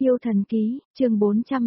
Yêu thần ký, chương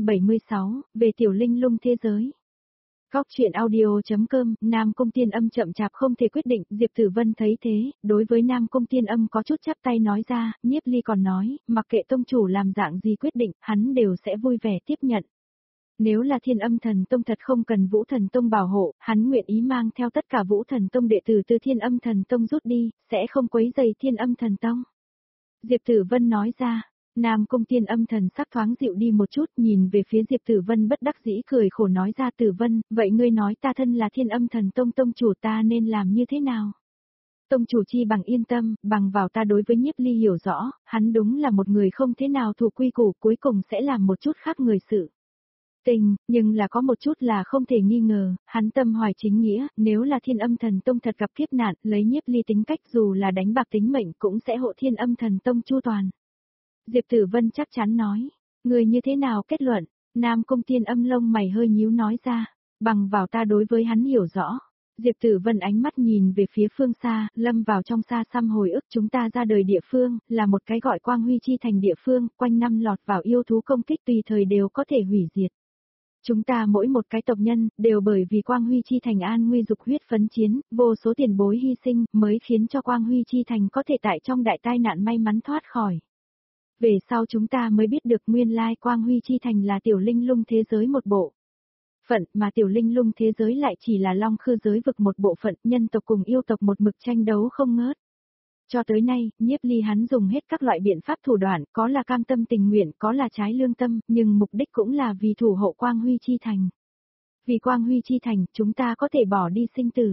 476, về tiểu linh lung thế giới. Góc truyện audio.com, Nam Cung Tiên Âm chậm chạp không thể quyết định, Diệp Tử Vân thấy thế, đối với Nam Cung Tiên Âm có chút chắp tay nói ra, Nhiếp Ly còn nói, mặc kệ tông chủ làm dạng gì quyết định, hắn đều sẽ vui vẻ tiếp nhận. Nếu là Thiên Âm Thần Tông thật không cần Vũ Thần Tông bảo hộ, hắn nguyện ý mang theo tất cả Vũ Thần Tông đệ tử từ Thiên Âm Thần Tông rút đi, sẽ không quấy rầy Thiên Âm Thần Tông. Diệp Tử Vân nói ra. Nam Cung Tiên Âm thần sắc thoáng dịu đi một chút, nhìn về phía Diệp Tử Vân bất đắc dĩ cười khổ nói ra, Tử Vân, vậy ngươi nói ta thân là Thiên Âm Thần Tông tông chủ, ta nên làm như thế nào? Tông chủ chi bằng yên tâm, bằng vào ta đối với Nhiếp Ly hiểu rõ, hắn đúng là một người không thế nào thủ quy củ, cuối cùng sẽ làm một chút khác người sự tình, nhưng là có một chút là không thể nghi ngờ, hắn tâm hoài chính nghĩa, nếu là Thiên Âm Thần Tông thật gặp kiếp nạn, lấy Nhiếp Ly tính cách dù là đánh bạc tính mệnh cũng sẽ hộ Thiên Âm Thần Tông chu toàn. Diệp Tử Vân chắc chắn nói, người như thế nào kết luận? Nam Cung Tiên Âm lông mày hơi nhíu nói ra, bằng vào ta đối với hắn hiểu rõ. Diệp Tử Vân ánh mắt nhìn về phía phương xa, lâm vào trong xa xăm hồi ức, chúng ta ra đời địa phương, là một cái gọi Quang Huy Chi Thành địa phương, quanh năm lọt vào yêu thú công kích tùy thời đều có thể hủy diệt. Chúng ta mỗi một cái tộc nhân, đều bởi vì Quang Huy Chi Thành an nguy dục huyết phấn chiến, vô số tiền bối hy sinh, mới khiến cho Quang Huy Chi Thành có thể tại trong đại tai nạn may mắn thoát khỏi. Về sau chúng ta mới biết được nguyên lai Quang Huy Chi Thành là tiểu linh lung thế giới một bộ phận, mà tiểu linh lung thế giới lại chỉ là Long Khư giới vực một bộ phận, nhân tộc cùng yêu tộc một mực tranh đấu không ngớt. Cho tới nay, Nhiếp Ly hắn dùng hết các loại biện pháp thủ đoạn, có là cam tâm tình nguyện, có là trái lương tâm, nhưng mục đích cũng là vì thủ hộ Quang Huy Chi Thành. Vì Quang Huy Chi Thành, chúng ta có thể bỏ đi sinh tử.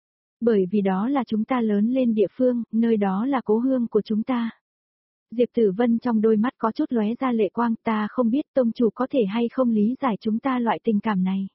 Bởi vì đó là chúng ta lớn lên địa phương, nơi đó là cố hương của chúng ta. Diệp Tử Vân trong đôi mắt có chút lóe ra lệ quang, ta không biết tông chủ có thể hay không lý giải chúng ta loại tình cảm này.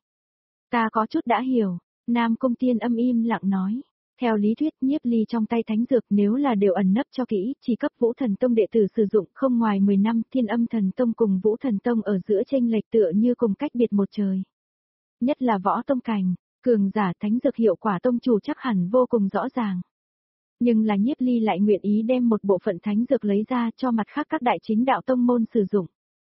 Ta có chút đã hiểu, Nam Cung Tiên Âm im lặng nói. Theo lý thuyết Nhiếp Ly trong tay thánh dược nếu là đều ẩn nấp cho kỹ, chỉ cấp Vũ Thần Tông đệ tử sử dụng không ngoài 10 năm, Thiên Âm Thần Tông cùng Vũ Thần Tông ở giữa chênh lệch tựa như cùng cách biệt một trời. Nhất là võ tông cảnh, cường giả thánh dược hiệu quả tông chủ chắc hẳn vô cùng rõ ràng. Nhưng là Nhiếp Ly lại nguyện ý đem một bộ phận thánh dược lấy ra cho mặt khác các đại chính đạo tông môn sử dụng.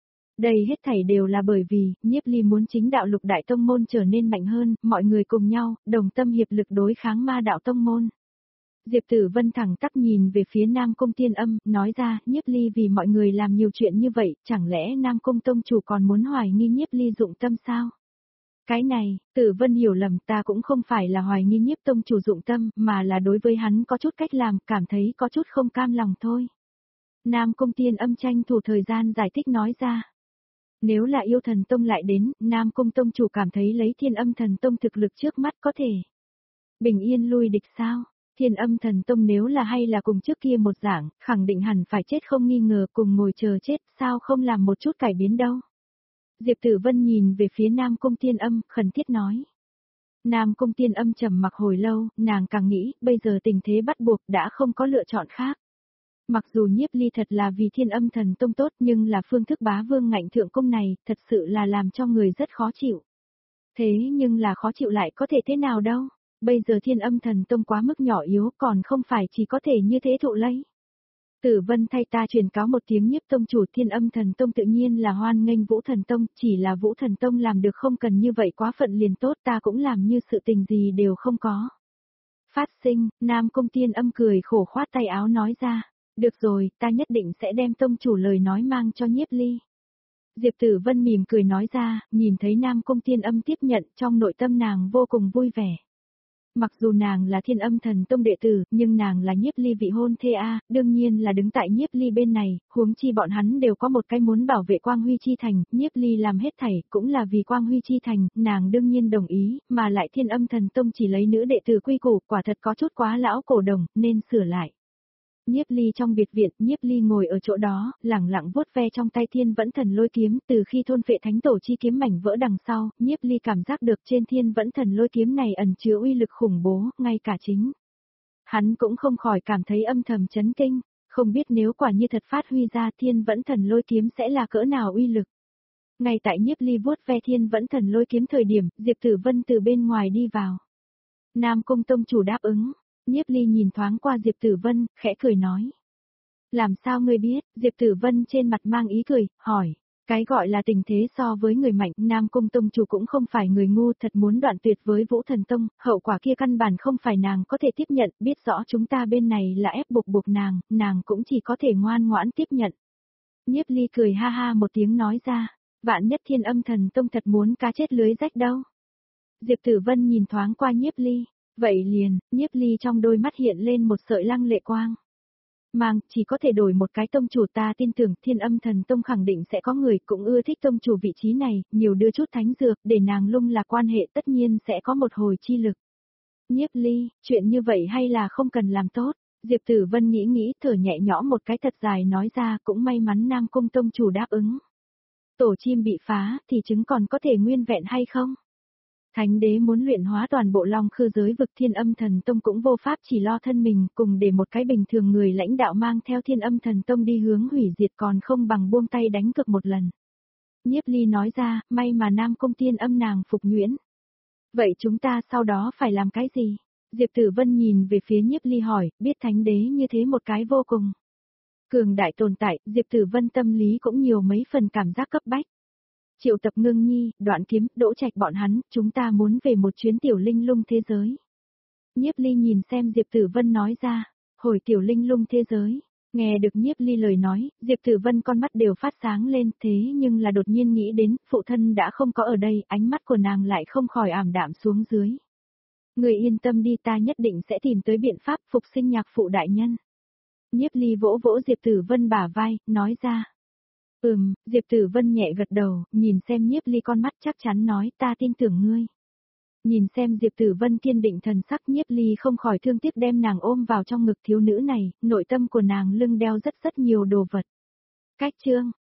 Đây hết thảy đều là bởi vì, Nhiếp Ly muốn chính đạo lục đại tông môn trở nên mạnh hơn, mọi người cùng nhau, đồng tâm hiệp lực đối kháng ma đạo tông môn. Diệp Tử Vân thẳng tắp nhìn về phía Nam Cung Tiên Âm, nói ra, Nhiếp Ly vì mọi người làm nhiều chuyện như vậy, chẳng lẽ Nam Cung tông chủ còn muốn hoài nghi Nhiếp Ly dụng tâm sao? Cái này, Tử Vân hiểu lầm, ta cũng không phải là hoài nghi Nhiếp tông chủ dụng tâm, mà là đối với hắn có chút cách làm, cảm thấy có chút không cam lòng thôi. Nam Cung Tiên Âm tranh thủ thời gian giải thích nói ra. Nếu là yêu thần tông lại đến, Nam Cung tông chủ cảm thấy lấy Thiên Âm Thần Tông thực lực trước mắt có thể bình yên lui địch sao? Thiên Âm Thần Tông nếu là hay là cùng trước kia một dạng, khẳng định hẳn phải chết không nghi ngờ, cùng ngồi chờ chết, sao không làm một chút cải biến đâu? Diệp Tử Vân nhìn về phía Nam Cung Tiên Âm, khẩn thiết nói. Nam Cung Tiên Âm trầm mặc hồi lâu, nàng càng nghĩ, bây giờ tình thế bắt buộc đã không có lựa chọn khác. Mặc dù Nhiếp Ly thật là vì Thiên Âm Thần Tông tốt, nhưng là phương thức bá vương ngạnh thượng cung này, thật sự là làm cho người rất khó chịu. Thế nhưng là khó chịu lại có thể thế nào đâu, bây giờ Thiên Âm Thần Tông quá mức nhỏ yếu, còn không phải chỉ có thể như thế thụ lấy. Tử Vân thay ta truyền cáo một tiếng, Nhiếp tông chủ, Thiên Âm Thần Tông tự nhiên là hoan nghênh Vũ Thần Tông, chỉ là Vũ Thần Tông làm được không cần như vậy quá phận liền tốt, ta cũng làm như sự tình gì đều không có phát sinh. Nam Cung Tiên Âm cười khổ khoát tay áo nói ra, được rồi, ta nhất định sẽ đem tông chủ lời nói mang cho Nhiếp Ly. Diệp Tử Vân mỉm cười nói ra, nhìn thấy Nam Cung Tiên Âm tiếp nhận, trong nội tâm nàng vô cùng vui vẻ. Mặc dù nàng là Thiên Âm Thần Tông đệ tử, nhưng nàng là Nhiếp Ly vị hôn thê a, đương nhiên là đứng tại Nhiếp Ly bên này, huống chi bọn hắn đều có một cái muốn bảo vệ Quang Huy Chi Thành, Nhiếp Ly làm hết thảy cũng là vì Quang Huy Chi Thành, nàng đương nhiên đồng ý, mà lại Thiên Âm Thần Tông chỉ lấy nữ đệ tử quy củ, quả thật có chút quá lão cổ đồng, nên sửa lại. Nhiếp Ly trong biệt viện, Nhiếp Ly ngồi ở chỗ đó, lẳng lặng vuốt ve trong tay Thiên Vẫn Thần Lôi Kiếm, từ khi thôn phệ thánh tổ chi kiếm mảnh vỡ đằng sau, Nhiếp Ly cảm giác được trên Thiên Vẫn Thần Lôi Kiếm này ẩn chứa uy lực khủng bố, ngay cả chính hắn cũng không khỏi cảm thấy âm thầm chấn kinh, không biết nếu quả như thật phát huy ra Thiên Vẫn Thần Lôi Kiếm sẽ là cỡ nào uy lực. Ngay tại Nhiếp Ly vuốt ve Thiên Vẫn Thần Lôi Kiếm thời điểm, Diệp Tử Vân từ bên ngoài đi vào. Nam Cung tông chủ đáp ứng. Nhiếp Ly nhìn thoáng qua Diệp Tử Vân, khẽ cười nói. Làm sao ngươi biết? Diệp Tử Vân trên mặt mang ý cười, hỏi. Cái gọi là tình thế so với người mạnh, Nam Cung Tông chủ cũng không phải người ngu, thật muốn đoạn tuyệt với Vũ Thần Tông, hậu quả kia căn bản không phải nàng có thể tiếp nhận, biết rõ chúng ta bên này là ép buộc nàng cũng chỉ có thể ngoan ngoãn tiếp nhận. Nhiếp Ly cười ha ha một tiếng nói ra, vạn nhất Thiên Âm Thần Tông thật muốn cá chết lưới rách đâu. Diệp Tử Vân nhìn thoáng qua Nhiếp Ly, vậy liền, Nhiếp Ly trong đôi mắt hiện lên một sợi lăng lệ quang. Chỉ có thể đổi một cái tông chủ, ta tin tưởng Thiên Âm Thần Tông khẳng định sẽ có người cũng ưa thích tông chủ vị trí này, nhiều đưa chút thánh dược để nàng lung lạc quan hệ, tất nhiên sẽ có một hồi chi lực. Nhiếp Ly, chuyện như vậy hay là không cần làm tốt? Diệp Tử Vân nghĩ thở nhẹ nhõm một cái thật dài nói ra, cũng may mắn Nam Cung tông chủ đáp ứng. Tổ chim bị phá thì trứng còn có thể nguyên vẹn hay không? Thánh đế muốn luyện hóa toàn bộ Long Khư giới vực, Thiên Âm Thần Tông cũng vô pháp chỉ lo thân mình, cùng để một cái bình thường người lãnh đạo mang theo Thiên Âm Thần Tông đi hướng hủy diệt, còn không bằng buông tay đánh cược một lần. Nhiếp Ly nói ra, may mà Nam Cung Tiên Âm nàng phục nhuyễn. Vậy chúng ta sau đó phải làm cái gì? Diệp Tử Vân nhìn về phía Nhiếp Ly hỏi, biết thánh đế như thế một cái vô cùng cường đại tồn tại, Diệp Tử Vân tâm lý cũng nhiều mấy phần cảm giác cấp bách. Triệu Tập Ngưng Nhi, Đoạn Kiếm, Đỗ Trạch bọn hắn, chúng ta muốn về một chuyến tiểu linh lung thế giới. Nhiếp Ly nhìn xem Diệp Tử Vân nói ra, hồi tiểu linh lung thế giới. Nghe được Nhiếp Ly lời nói, Diệp Tử Vân con mắt đều phát sáng lên, thế nhưng là đột nhiên nghĩ đến, phụ thân đã không có ở đây, ánh mắt của nàng lại không khỏi ảm đạm xuống dưới. Người yên tâm đi, ta nhất định sẽ tìm tới biện pháp phục sinh nhạc phụ đại nhân. Nhiếp Ly vỗ vỗ Diệp Tử Vân bả vai, nói ra. Diệp Tử Vân nhẹ gật đầu, nhìn xem Nhiếp Ly con mắt chắc chắn nói, ta tin tưởng ngươi. Nhìn xem Diệp Tử Vân kiên định thần sắc, Nhiếp Ly không khỏi thương tiếc đem nàng ôm vào trong ngực, thiếu nữ này, nội tâm của nàng lưng đeo rất nhiều đồ vật. Cách chương